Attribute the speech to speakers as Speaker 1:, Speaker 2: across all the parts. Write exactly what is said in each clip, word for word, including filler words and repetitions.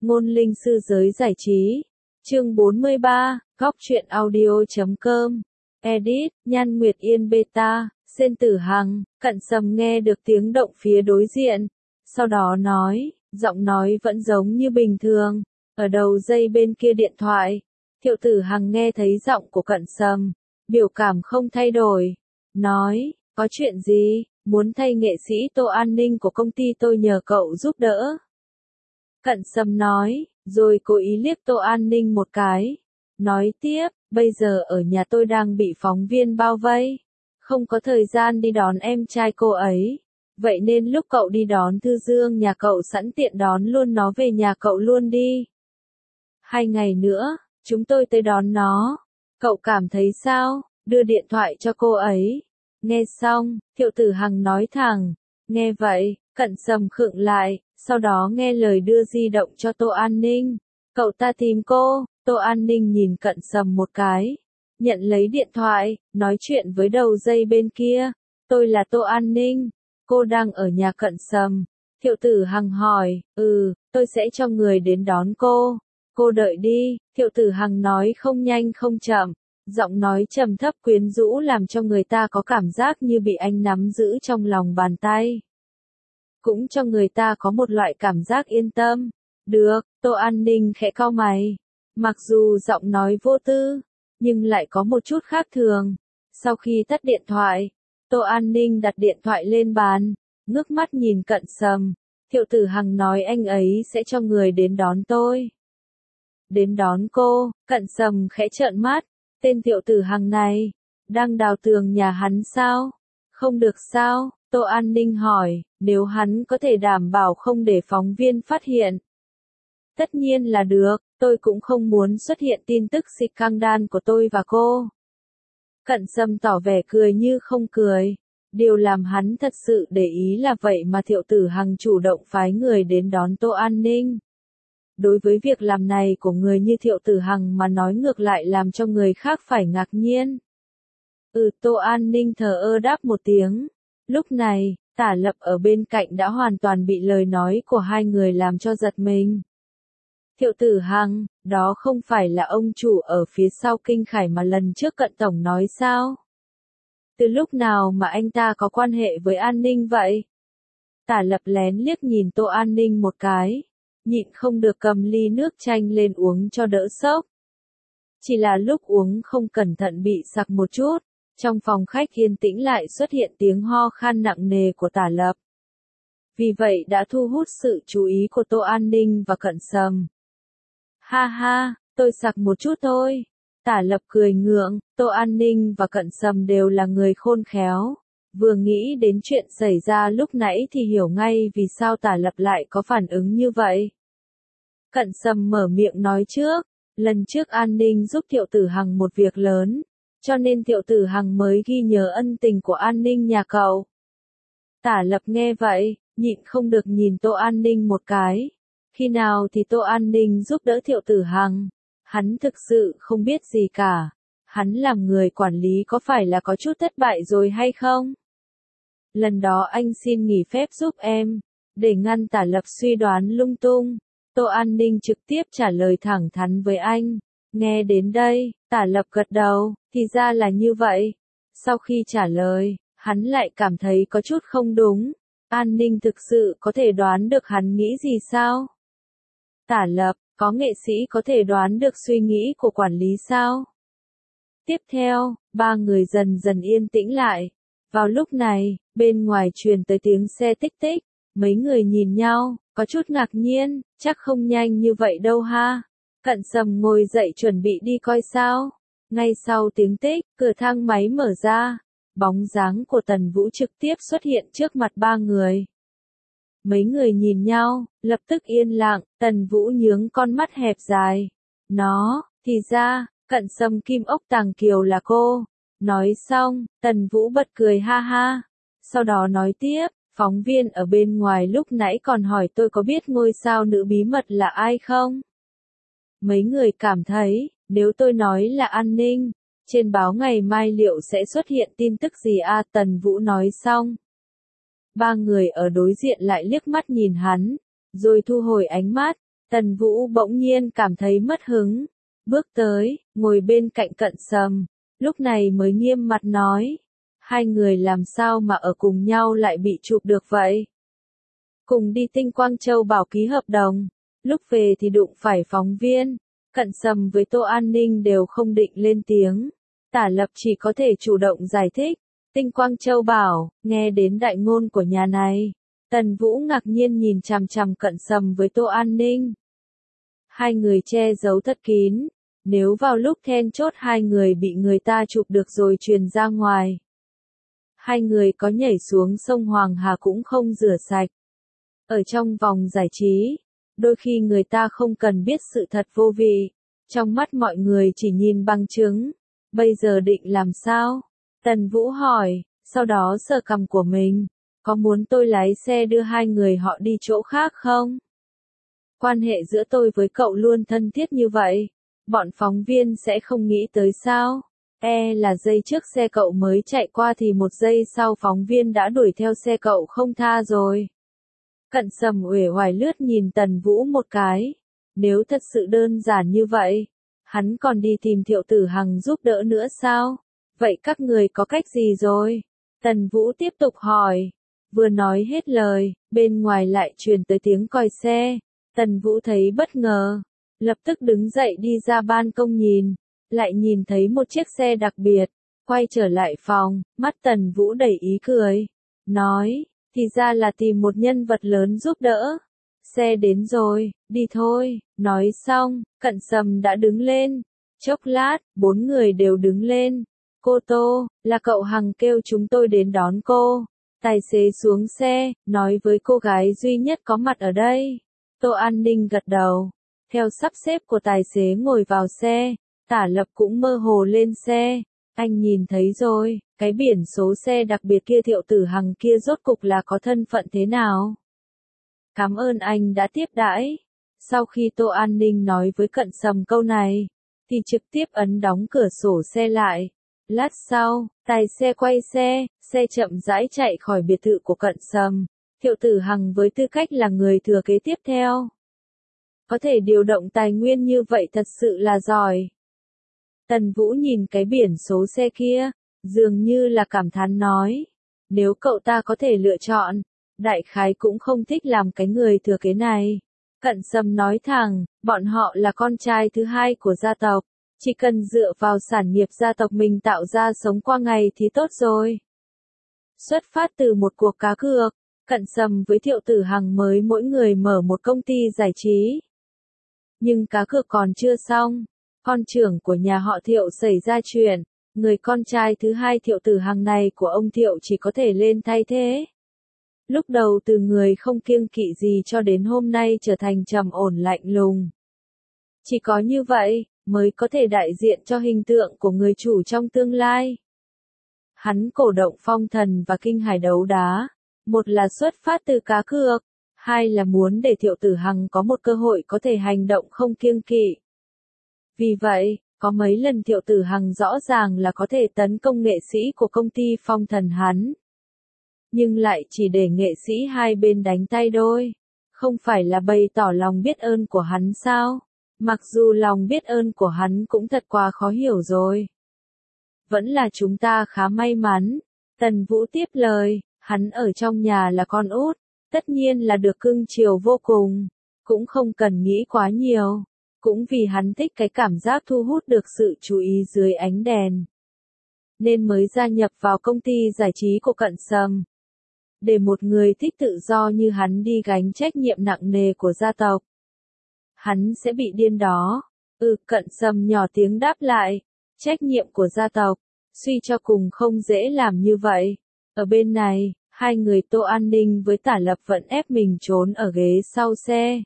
Speaker 1: Ngôn linh sư giới giải trí. Chương bốn mươi ba, góc truyện audio.com. Edit, Nhan Nguyệt Yên Beta, Sên Tử Hằng. Cận Sâm nghe được tiếng động phía đối diện. Sau đó nói, giọng nói vẫn giống như bình thường. Ở đầu dây bên kia điện thoại. Thiệu Tử Hằng nghe thấy giọng của Cận Sâm. Biểu cảm không thay đổi. Nói, có chuyện gì, muốn thay nghệ sĩ Tô An Ninh của công ty tôi nhờ cậu giúp đỡ. Cận Sâm nói, rồi cố ý liếc Tô An Ninh một cái. Nói tiếp, bây giờ ở nhà tôi đang bị phóng viên bao vây. Không có thời gian đi đón em trai cô ấy. Vậy nên lúc cậu đi đón Thư Dương nhà cậu sẵn tiện đón luôn nó về nhà cậu luôn đi. Hai ngày nữa, chúng tôi tới đón nó. Cậu cảm thấy sao? Đưa điện thoại cho cô ấy. Nghe xong, Thiệu Tử Hằng nói thẳng. Nghe vậy, Cận Sâm khựng lại, sau đó nghe lời đưa di động cho Tô An Ninh. Cậu ta tìm cô. Tô An Ninh nhìn Cận Sâm một cái. Nhận lấy điện thoại, nói chuyện với đầu dây bên kia. Tôi là Tô An Ninh. Cô đang ở nhà Cận Sâm. Thiệu Tử Hằng hỏi, ừ, tôi sẽ cho người đến đón cô. Cô đợi đi, Thiệu Tử Hằng nói không nhanh không chậm. Giọng nói trầm thấp quyến rũ làm cho người ta có cảm giác như bị anh nắm giữ trong lòng bàn tay. Cũng cho người ta có một loại cảm giác yên tâm. Được, Tô An Ninh khẽ cau mày. Mặc dù giọng nói vô tư, nhưng lại có một chút khác thường. Sau khi tắt điện thoại, Tô An Ninh đặt điện thoại lên bàn, ngước mắt nhìn Cận Sâm. Thiệu Tử Hằng nói anh ấy sẽ cho người đến đón tôi. Đến đón cô, Cận Sâm khẽ trợn mắt. Tên Thiệu Tử Hằng này, đang đào tường nhà hắn sao? Không được sao? Tô An Ninh hỏi, nếu hắn có thể đảm bảo không để phóng viên phát hiện. Tất nhiên là được, tôi cũng không muốn xuất hiện tin tức scandal của tôi và cô. Cận Sâm tỏ vẻ cười như không cười. Điều làm hắn thật sự để ý là vậy mà Thiệu Tử Hằng chủ động phái người đến đón Tô An Ninh. Đối với việc làm này của người như Thiệu Tử Hằng mà nói ngược lại làm cho người khác phải ngạc nhiên. Ừ, Tô An Ninh thờ ơ đáp một tiếng. Lúc này, Tả Lập ở bên cạnh đã hoàn toàn bị lời nói của hai người làm cho giật mình. Thiệu Tử Hằng, đó không phải là ông chủ ở phía sau Kinh Khải mà lần trước Cận Tổng nói sao? Từ lúc nào mà anh ta có quan hệ với An Ninh vậy? Tả Lập lén liếc nhìn Tô An Ninh một cái. Nhịn không được cầm ly nước chanh lên uống cho đỡ sốc. Chỉ là lúc uống không cẩn thận bị sặc một chút, trong phòng khách yên tĩnh lại xuất hiện tiếng ho khan nặng nề của Tả Lập. Vì vậy đã thu hút sự chú ý của Tô An Ninh và Cận Sâm. Ha ha, tôi sặc một chút thôi. Tả Lập cười ngượng, Tô An Ninh và Cận Sâm đều là người khôn khéo. Vừa nghĩ đến chuyện xảy ra lúc nãy thì hiểu ngay vì sao Tả Lập lại có phản ứng như vậy. Cận Sâm mở miệng nói trước, lần trước An Ninh giúp Thiệu Tử Hằng một việc lớn, cho nên Thiệu Tử Hằng mới ghi nhớ ân tình của An Ninh nhà cậu. Tả Lập nghe vậy, nhịn không được nhìn Tô An Ninh một cái. Khi nào thì Tô An Ninh giúp đỡ Thiệu Tử Hằng? Hắn thực sự không biết gì cả. Hắn làm người quản lý có phải là có chút thất bại rồi hay không? Lần đó anh xin nghỉ phép giúp em, để ngăn Tả Lập suy đoán lung tung. Tô An Ninh trực tiếp trả lời thẳng thắn với anh. Nghe đến đây, Tả Lập gật đầu, thì ra là như vậy. Sau khi trả lời, hắn lại cảm thấy có chút không đúng. An Ninh thực sự có thể đoán được hắn nghĩ gì sao? Tả Lập, có nghệ sĩ có thể đoán được suy nghĩ của quản lý sao? Tiếp theo, ba người dần dần yên tĩnh lại. Vào lúc này, bên ngoài truyền tới tiếng xe tích tích. Mấy người nhìn nhau, có chút ngạc nhiên, chắc không nhanh như vậy đâu ha. Cận Sâm ngồi dậy chuẩn bị đi coi sao. Ngay sau tiếng tích, cửa thang máy mở ra. Bóng dáng của Tần Vũ trực tiếp xuất hiện trước mặt ba người. Mấy người nhìn nhau, lập tức yên lặng, Tần Vũ nhướng con mắt hẹp dài. Nó, thì ra, Cận Sâm Kim Ốc Tàng Kiều là cô. Nói xong, Tần Vũ bật cười ha ha. Sau đó nói tiếp, phóng viên ở bên ngoài lúc nãy còn hỏi tôi có biết ngôi sao nữ bí mật là ai không? Mấy người cảm thấy, nếu tôi nói là An Ninh, trên báo ngày mai liệu sẽ xuất hiện tin tức gì à? Tần Vũ nói xong. Ba người ở đối diện lại liếc mắt nhìn hắn, rồi thu hồi ánh mắt. Tần Vũ bỗng nhiên cảm thấy mất hứng. Bước tới, ngồi bên cạnh Cận Sâm. Lúc này mới nghiêm mặt nói. Hai người làm sao mà ở cùng nhau lại bị chụp được vậy? Cùng đi Tinh Quang Châu bảo ký hợp đồng. Lúc về thì đụng phải phóng viên. Cận Sâm với Tô An Ninh đều không định lên tiếng. Tả Lập chỉ có thể chủ động giải thích. Tinh Quang Châu bảo, nghe đến đại ngôn của nhà này. Tần Vũ ngạc nhiên nhìn chằm chằm Cận Sâm với Tô An Ninh. Hai người che giấu thật kín. Nếu vào lúc then chốt hai người bị người ta chụp được rồi truyền ra ngoài. Hai người có nhảy xuống sông Hoàng Hà cũng không rửa sạch. Ở trong vòng giải trí, đôi khi người ta không cần biết sự thật vô vị. Trong mắt mọi người chỉ nhìn bằng chứng. Bây giờ định làm sao? Tần Vũ hỏi, sau đó sờ cằm của mình. Có muốn tôi lái xe đưa hai người họ đi chỗ khác không? Quan hệ giữa tôi với cậu luôn thân thiết như vậy. Bọn phóng viên sẽ không nghĩ tới sao? E là giây trước xe cậu mới chạy qua thì một giây sau phóng viên đã đuổi theo xe cậu không tha rồi. Cận Sâm uể oải lướt nhìn Tần Vũ một cái. Nếu thật sự đơn giản như vậy, hắn còn đi tìm Thiệu Tử Hằng giúp đỡ nữa sao? Vậy các người có cách gì rồi? Tần Vũ tiếp tục hỏi. Vừa nói hết lời, bên ngoài lại truyền tới tiếng còi xe. Tần Vũ thấy bất ngờ. Lập tức đứng dậy đi ra ban công nhìn. Lại nhìn thấy một chiếc xe đặc biệt. Quay trở lại phòng, mắt Tần Vũ đầy ý cười. Nói, thì ra là tìm một nhân vật lớn giúp đỡ. Xe đến rồi, đi thôi. Nói xong, Cận Sâm đã đứng lên. Chốc lát, bốn người đều đứng lên. Cô Tô, là cậu Hằng kêu chúng tôi đến đón cô. Tài xế xuống xe, nói với cô gái duy nhất có mặt ở đây. Tô An Ninh gật đầu. Theo sắp xếp của tài xế ngồi vào xe, Tả Lập cũng mơ hồ lên xe. Anh nhìn thấy rồi, cái biển số xe đặc biệt kia Thiệu Tử Hằng kia rốt cục là có thân phận thế nào? Cảm ơn anh đã tiếp đãi. Sau khi Tô An Ninh nói với Cận Sâm câu này, thì trực tiếp ấn đóng cửa sổ xe lại. Lát sau, tài xe quay xe, xe chậm rãi chạy khỏi biệt thự của Cận Sâm. Thiệu Tử Hằng với tư cách là người thừa kế tiếp theo. Có thể điều động tài nguyên như vậy thật sự là giỏi. Tần Vũ nhìn cái biển số xe kia, dường như là cảm thán nói. Nếu cậu ta có thể lựa chọn, đại khái cũng không thích làm cái người thừa kế này. Cận Sâm nói thẳng, bọn họ là con trai thứ hai của gia tộc. Chỉ cần dựa vào sản nghiệp gia tộc mình tạo ra sống qua ngày thì tốt rồi. Xuất phát từ một cuộc cá cược, Cận Sâm với Thiệu Tử Hằng mới mỗi người mở một công ty giải trí. Nhưng cá cược còn chưa xong, con trưởng của nhà họ Thiệu xảy ra chuyện, người con trai thứ hai Thiệu Tử Hằng này của ông Thiệu chỉ có thể lên thay thế. Lúc đầu từ người không kiêng kỵ gì cho đến hôm nay trở thành trầm ổn lạnh lùng. Chỉ có như vậy, mới có thể đại diện cho hình tượng của người chủ trong tương lai. Hắn cổ động Phong Thần và Kinh Hải đấu đá. Một là xuất phát từ cá cược, hai là muốn để Thiệu Tử Hằng có một cơ hội có thể hành động không kiêng kỵ. Vì vậy, có mấy lần Thiệu Tử Hằng rõ ràng là có thể tấn công nghệ sĩ của công ty Phong Thần hắn. Nhưng lại chỉ để nghệ sĩ hai bên đánh tay đôi. Không phải là bày tỏ lòng biết ơn của hắn sao? Mặc dù lòng biết ơn của hắn cũng thật quá khó hiểu rồi. Vẫn là chúng ta khá may mắn. Tần Vũ tiếp lời, hắn ở trong nhà là con út, tất nhiên là được cưng chiều vô cùng, cũng không cần nghĩ quá nhiều, cũng vì hắn thích cái cảm giác thu hút được sự chú ý dưới ánh đèn. Nên mới gia nhập vào công ty giải trí của Cận Sâm. Để một người thích tự do như hắn đi gánh trách nhiệm nặng nề của gia tộc. Hắn sẽ bị điên đó. Ừ, Cận Sâm nhỏ tiếng đáp lại. Trách nhiệm của gia tộc, suy cho cùng không dễ làm như vậy. Ở bên này, hai người Tô An Ninh với Tả Lập vẫn ép mình trốn ở ghế sau xe.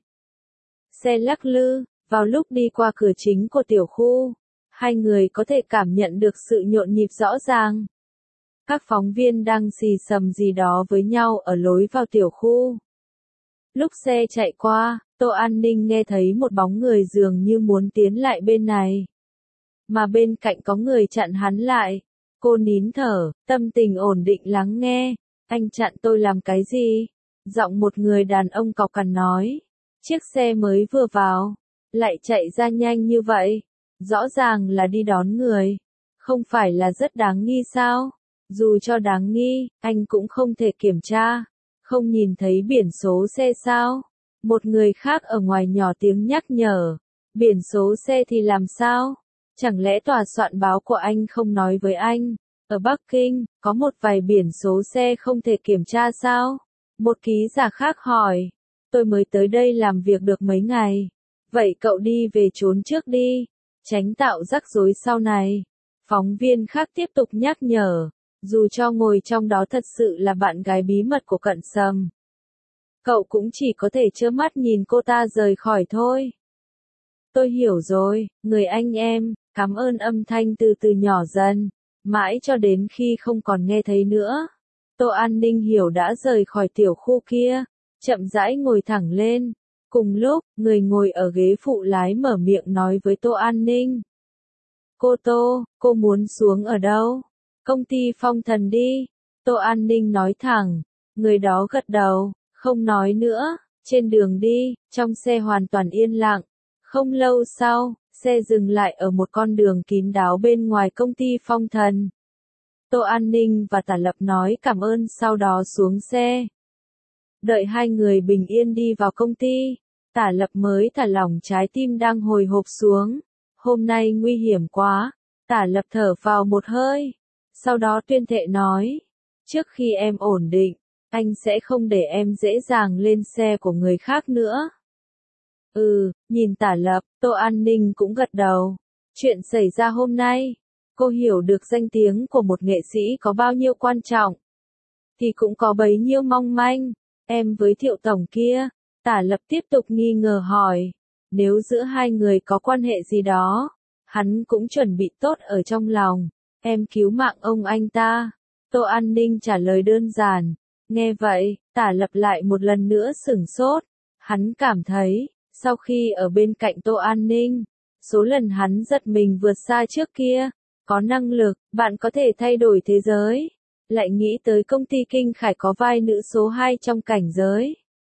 Speaker 1: Xe lắc lư, vào lúc đi qua cửa chính của tiểu khu, hai người có thể cảm nhận được sự nhộn nhịp rõ ràng. Các phóng viên đang xì xầm gì đó với nhau ở lối vào tiểu khu. Lúc xe chạy qua, Tô An Ninh nghe thấy một bóng người dường như muốn tiến lại bên này. Mà bên cạnh có người chặn hắn lại. Cô nín thở, tâm tình ổn định lắng nghe. Anh chặn tôi làm cái gì? Giọng một người đàn ông cọc cằn nói. Chiếc xe mới vừa vào, lại chạy ra nhanh như vậy. Rõ ràng là đi đón người. Không phải là rất đáng nghi sao? Dù cho đáng nghi, anh cũng không thể kiểm tra. Không nhìn thấy biển số xe sao? Một người khác ở ngoài nhỏ tiếng nhắc nhở. Biển số xe thì làm sao? Chẳng lẽ tòa soạn báo của anh không nói với anh? Ở Bắc Kinh, có một vài biển số xe không thể kiểm tra sao? Một ký giả khác hỏi. Tôi mới tới đây làm việc được mấy ngày. Vậy cậu đi về trốn trước đi. Tránh tạo rắc rối sau này. Phóng viên khác tiếp tục nhắc nhở. Dù cho ngồi trong đó thật sự là bạn gái bí mật của Cận Sâm. Cậu cũng chỉ có thể trơ mắt nhìn cô ta rời khỏi thôi. Tôi hiểu rồi, người anh em, cảm ơn âm thanh từ từ nhỏ dần. Mãi cho đến khi không còn nghe thấy nữa. Tô An Ninh hiểu đã rời khỏi tiểu khu kia. Chậm rãi ngồi thẳng lên. Cùng lúc, người ngồi ở ghế phụ lái mở miệng nói với Tô An Ninh. Cô Tô, cô muốn xuống ở đâu? Công ty Phong Thần đi. Tô An Ninh nói thẳng. Người đó gật đầu, không nói nữa. Trên đường đi, trong xe hoàn toàn yên lặng. Không lâu sau, xe dừng lại ở một con đường kín đáo bên ngoài công ty Phong Thần. Tô An Ninh và Tả Lập nói cảm ơn sau đó xuống xe. Đợi hai người bình yên đi vào công ty, Tả Lập mới thả lỏng trái tim đang hồi hộp xuống. Hôm nay nguy hiểm quá. Tả Lập thở vào một hơi. Sau đó tuyên thệ nói. Trước khi em ổn định, anh sẽ không để em dễ dàng lên xe của người khác nữa. Ừ, nhìn Tả Lập, Tô An Ninh cũng gật đầu. Chuyện xảy ra hôm nay, cô hiểu được danh tiếng của một nghệ sĩ có bao nhiêu quan trọng. Thì cũng có bấy nhiêu mong manh. Em với Thiệu Tổng kia, Tả Lập tiếp tục nghi ngờ hỏi. Nếu giữa hai người có quan hệ gì đó, hắn cũng chuẩn bị tốt ở trong lòng. Em cứu mạng ông anh ta. Tô An Ninh trả lời đơn giản. Nghe vậy, Tả Lập lại một lần nữa sửng sốt. Hắn cảm thấy, sau khi ở bên cạnh Tô An Ninh, số lần hắn giật mình vượt xa trước kia. Có năng lực, bạn có thể thay đổi thế giới. Lại nghĩ tới công ty Kinh Khải có vai nữ số hai trong cảnh giới.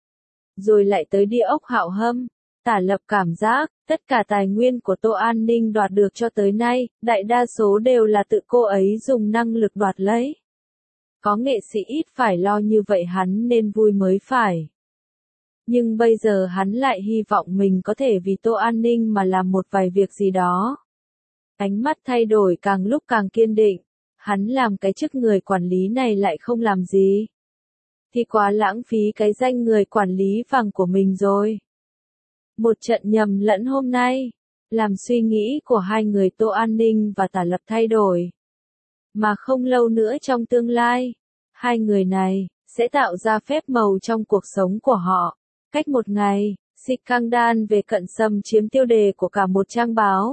Speaker 1: Rồi lại tới địa ốc Hạo Hâm. Tả Lập cảm giác, tất cả tài nguyên của Tô An Ninh đoạt được cho tới nay, đại đa số đều là tự cô ấy dùng năng lực đoạt lấy. Có nghệ sĩ ít phải lo như vậy hắn nên vui mới phải. Nhưng bây giờ hắn lại hy vọng mình có thể vì Tô An Ninh mà làm một vài việc gì đó. Ánh mắt thay đổi càng lúc càng kiên định. Hắn làm cái chức người quản lý này lại không làm gì. Thì quá lãng phí cái danh người quản lý vàng của mình rồi. Một trận nhầm lẫn hôm nay, làm suy nghĩ của hai người Tô An Ninh và Tả Lập thay đổi. Mà không lâu nữa trong tương lai, hai người này sẽ tạo ra phép màu trong cuộc sống của họ. Cách một ngày, scandal về Cận Sâm chiếm tiêu đề của cả một trang báo.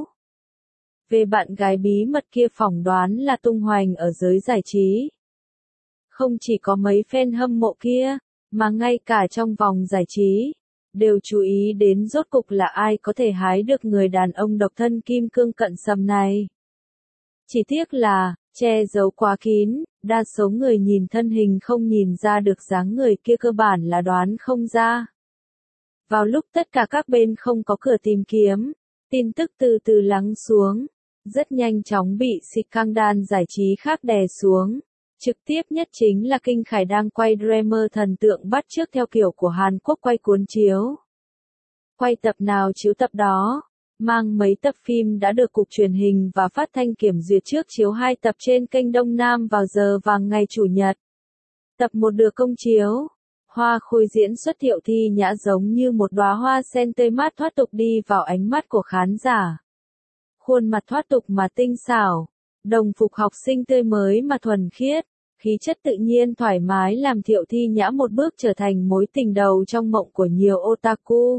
Speaker 1: Về bạn gái bí mật kia phỏng đoán là tung hoành ở giới giải trí. Không chỉ có mấy fan hâm mộ kia, mà ngay cả trong vòng giải trí, đều chú ý đến rốt cục là ai có thể hái được người đàn ông độc thân kim cương Cận Sâm này. Chỉ tiếc là, che giấu quá kín, đa số người nhìn thân hình không nhìn ra được dáng người kia cơ bản là đoán không ra. Vào lúc tất cả các bên không có cửa tìm kiếm, tin tức từ từ lắng xuống, rất nhanh chóng bị scandal giải trí khác đè xuống. Trực tiếp nhất chính là Kinh Khải đang quay drama thần tượng bắt chước theo kiểu của Hàn Quốc quay cuốn chiếu. Quay tập nào chiếu tập đó, mang mấy tập phim đã được Cục Truyền hình và Phát thanh kiểm duyệt trước chiếu hai tập trên kênh Đông Nam vào giờ vàng ngày Chủ nhật. Tập một được công chiếu. Hoa Khôi diễn xuất Thiệu Thi Nhã giống như một đóa hoa sen tươi mát thoát tục đi vào ánh mắt của khán giả. Khuôn mặt thoát tục mà tinh xảo, đồng phục học sinh tươi mới mà thuần khiết, khí chất tự nhiên thoải mái làm Thiệu Thi Nhã một bước trở thành mối tình đầu trong mộng của nhiều otaku.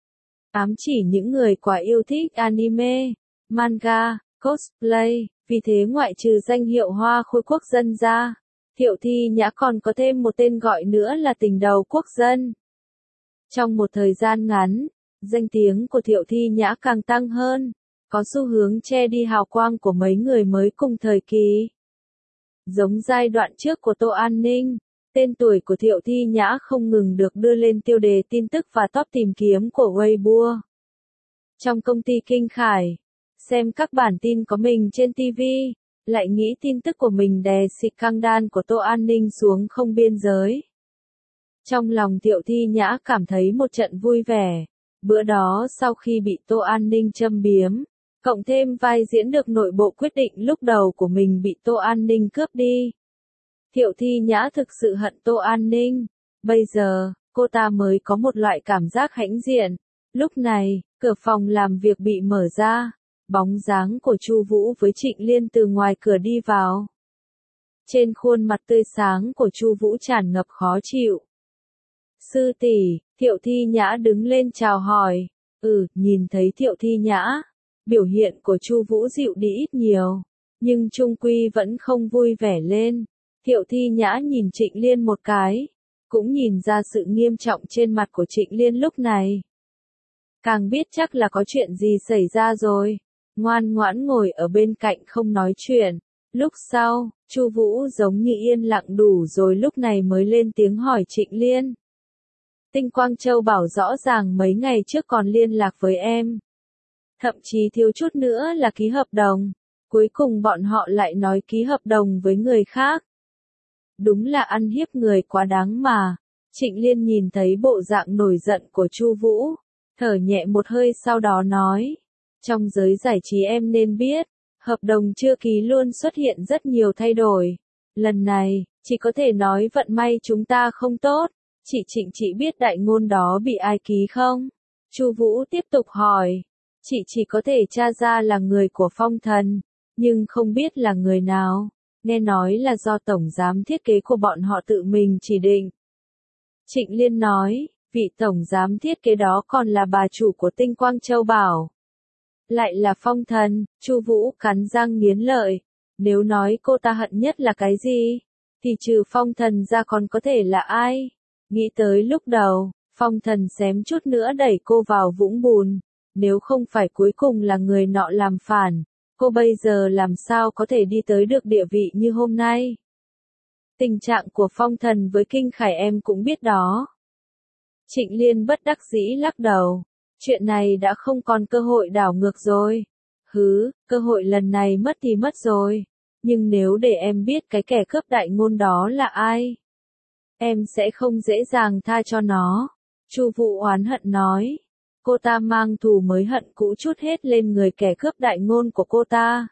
Speaker 1: Ám chỉ những người quá yêu thích anime, manga, cosplay, vì thế ngoại trừ danh hiệu Hoa Khôi quốc dân ra, Thiệu Thi Nhã còn có thêm một tên gọi nữa là tình đầu quốc dân. Trong một thời gian ngắn, danh tiếng của Thiệu Thi Nhã càng tăng hơn, có xu hướng che đi hào quang của mấy người mới cùng thời kỳ. Giống giai đoạn trước của Tô An Ninh, Tên tuổi của Thiệu Thi Nhã không ngừng được đưa lên tiêu đề tin tức và top tìm kiếm của Weibo. Trong công ty Kinh Khải, xem các bản tin có mình trên ti vi, lại nghĩ tin tức của mình đè scandal của Tô An Ninh xuống không biên giới. Trong lòng Thiệu Thi Nhã cảm thấy một trận vui vẻ. Bữa đó sau khi bị Tô An Ninh châm biếm, cộng thêm vai diễn được nội bộ quyết định lúc đầu của mình bị Tô An Ninh cướp đi. Thiệu Thi Nhã thực sự hận Tô An Ninh. Bây giờ, cô ta mới có một loại cảm giác hãnh diện. Lúc này, cửa phòng làm việc bị mở ra. Bóng dáng của Chu Vũ với Trịnh Liên từ ngoài cửa đi vào. Trên khuôn mặt tươi sáng của Chu Vũ tràn ngập khó chịu. Sư tỷ, Thiệu Thi Nhã đứng lên chào hỏi. Ừ, nhìn thấy Thiệu Thi Nhã, biểu hiện của Chu Vũ dịu đi ít nhiều, nhưng chung quy vẫn không vui vẻ lên. Thiệu Thi Nhã nhìn Trịnh Liên một cái, cũng nhìn ra sự nghiêm trọng trên mặt của Trịnh Liên lúc này. Càng biết chắc là có chuyện gì xảy ra rồi, ngoan ngoãn ngồi ở bên cạnh không nói chuyện. Lúc sau, Chu Vũ giống như yên lặng đủ rồi lúc này mới lên tiếng hỏi Trịnh Liên. Tinh Quang Châu bảo rõ ràng mấy ngày trước còn liên lạc với em. Thậm chí thiếu chút nữa là ký hợp đồng. Cuối cùng bọn họ lại nói ký hợp đồng với người khác. Đúng là ăn hiếp người quá đáng mà. Trịnh Liên nhìn thấy bộ dạng nổi giận của Chu Vũ, thở nhẹ một hơi sau đó nói. Trong giới giải trí em nên biết, hợp đồng chưa ký luôn xuất hiện rất nhiều thay đổi. Lần này, chỉ có thể nói vận may chúng ta không tốt. Chị Trịnh chị biết đại ngôn đó bị ai ký không? Chu Vũ tiếp tục hỏi. Chị chỉ có thể tra ra là người của Phong Thần, nhưng không biết là người nào. Nghe nói là do tổng giám thiết kế của bọn họ tự mình chỉ định. Trịnh Liên nói, vị tổng giám thiết kế đó còn là bà chủ của Tinh Quang Châu Bảo. Lại là Phong Thần, Chu Vũ cắn răng nghiến lợi. Nếu nói cô ta hận nhất là cái gì, thì trừ Phong Thần ra còn có thể là ai? Nghĩ tới lúc đầu, Phong Thần xém chút nữa đẩy cô vào vũng bùn. Nếu không phải cuối cùng là người nọ làm phản, cô bây giờ làm sao có thể đi tới được địa vị như hôm nay. Tình trạng của Phong Thần với Kinh Khải em cũng biết đó. Trịnh Liên bất đắc dĩ lắc đầu. Chuyện này đã không còn cơ hội đảo ngược rồi. Hứ, cơ hội lần này mất thì mất rồi. Nhưng nếu để em biết cái kẻ cướp đại ngôn đó là ai, em sẽ không dễ dàng tha cho nó. Chu Vũ oán hận nói. Cô ta mang thù mới hận cũ trút hết lên người kẻ cướp đại ngôn của cô ta.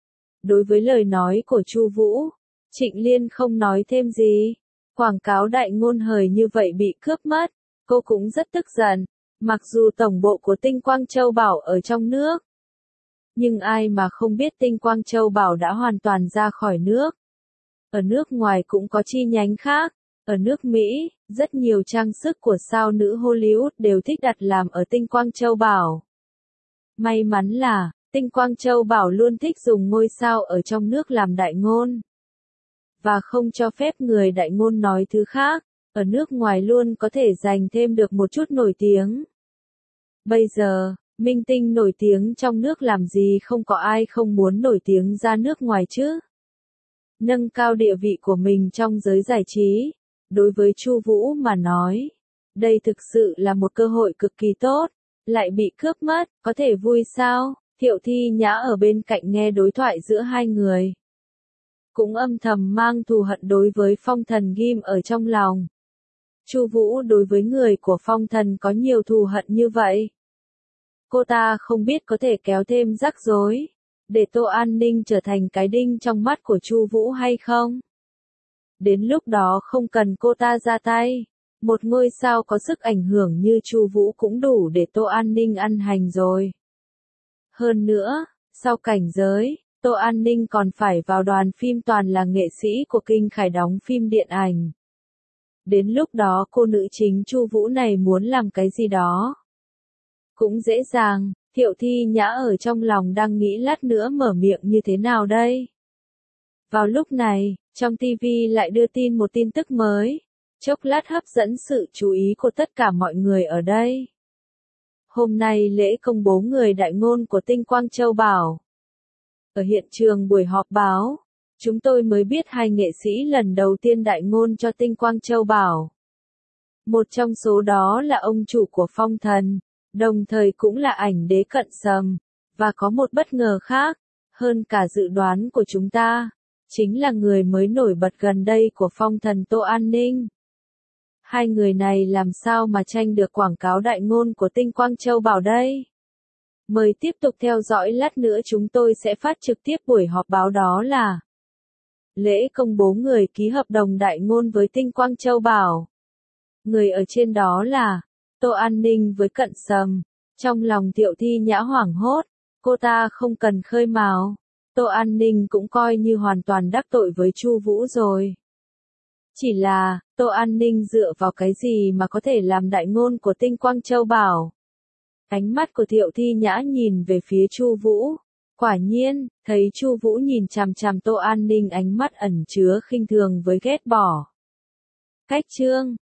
Speaker 1: Đối với lời nói của Chu Vũ, Trịnh Liên không nói thêm gì. Quảng cáo đại ngôn hời như vậy bị cướp mất, cô cũng rất tức giận. Mặc dù tổng bộ của Tinh Quang Châu Bảo ở trong nước, nhưng ai mà không biết Tinh Quang Châu Bảo đã hoàn toàn ra khỏi nước. Ở nước ngoài cũng có chi nhánh khác. Ở nước Mỹ, rất nhiều trang sức của sao nữ Hollywood đều thích đặt làm ở Tinh Quang Châu Bảo. May mắn là, Tinh Quang Châu Bảo luôn thích dùng ngôi sao ở trong nước làm đại ngôn. Và không cho phép người đại ngôn nói thứ khác, ở nước ngoài luôn có thể giành thêm được một chút nổi tiếng. Bây giờ, minh tinh nổi tiếng trong nước làm gì không có ai không muốn nổi tiếng ra nước ngoài chứ. Nâng cao địa vị của mình trong giới giải trí. Đối với Chu Vũ mà nói, đây thực sự là một cơ hội cực kỳ tốt, lại bị cướp mất, có thể vui sao? Thiệu Thi Nhã ở bên cạnh nghe đối thoại giữa hai người, cũng âm thầm mang thù hận đối với Phong Thần ghim ở trong lòng. Chu Vũ đối với người của Phong Thần có nhiều thù hận như vậy. Cô ta không biết có thể kéo thêm rắc rối, để Tô An Ninh trở thành cái đinh trong mắt của Chu Vũ hay không? Đến lúc đó không cần cô ta ra tay, một ngôi sao có sức ảnh hưởng như Chu Vũ cũng đủ để Tô An Ninh ăn hành rồi. Hơn nữa, sau cảnh giới, Tô An Ninh còn phải vào đoàn phim toàn là nghệ sĩ của Kinh Khải đóng phim điện ảnh. Đến lúc đó cô nữ chính Chu Vũ này muốn làm cái gì đó cũng dễ dàng. Thiệu Thi Nhã ở trong lòng đang nghĩ lát nữa mở miệng như thế nào đây. Vào lúc này, trong ti vi lại đưa tin một tin tức mới, chốc lát hấp dẫn sự chú ý của tất cả mọi người ở đây. Hôm nay lễ công bố người đại ngôn của Tinh Quang Châu Bảo. Ở hiện trường buổi họp báo, Chúng tôi mới biết hai nghệ sĩ lần đầu tiên đại ngôn cho Tinh Quang Châu Bảo. Một trong số đó là ông chủ của Phong Thần, đồng thời cũng là ảnh đế Cận Sầm, và có một bất ngờ khác, hơn cả dự đoán của chúng ta, chính là người mới nổi bật gần đây của Phong Thần Tô An Ninh. Hai người này làm sao mà tranh được quảng cáo đại ngôn của Tinh Quang Châu Bảo đây? Mời tiếp tục theo dõi, lát nữa chúng tôi sẽ phát trực tiếp buổi họp báo đó là lễ công bố người ký hợp đồng đại ngôn với Tinh Quang Châu Bảo. Người ở trên đó là Tô An Ninh với Cận Sầm. Trong lòng Thiệu Thi Nhã hoảng hốt, cô ta không cần khơi mào. Tô An Ninh cũng coi như hoàn toàn đắc tội với Chu Vũ rồi. Chỉ là, Tô An Ninh dựa vào cái gì mà có thể làm đại ngôn của Tinh Quang Châu Bảo? Ánh mắt của Thiệu Thi Nhã nhìn về phía Chu Vũ. Quả nhiên, thấy Chu Vũ nhìn chằm chằm Tô An Ninh, ánh mắt ẩn chứa khinh thường với ghét bỏ. Cách chương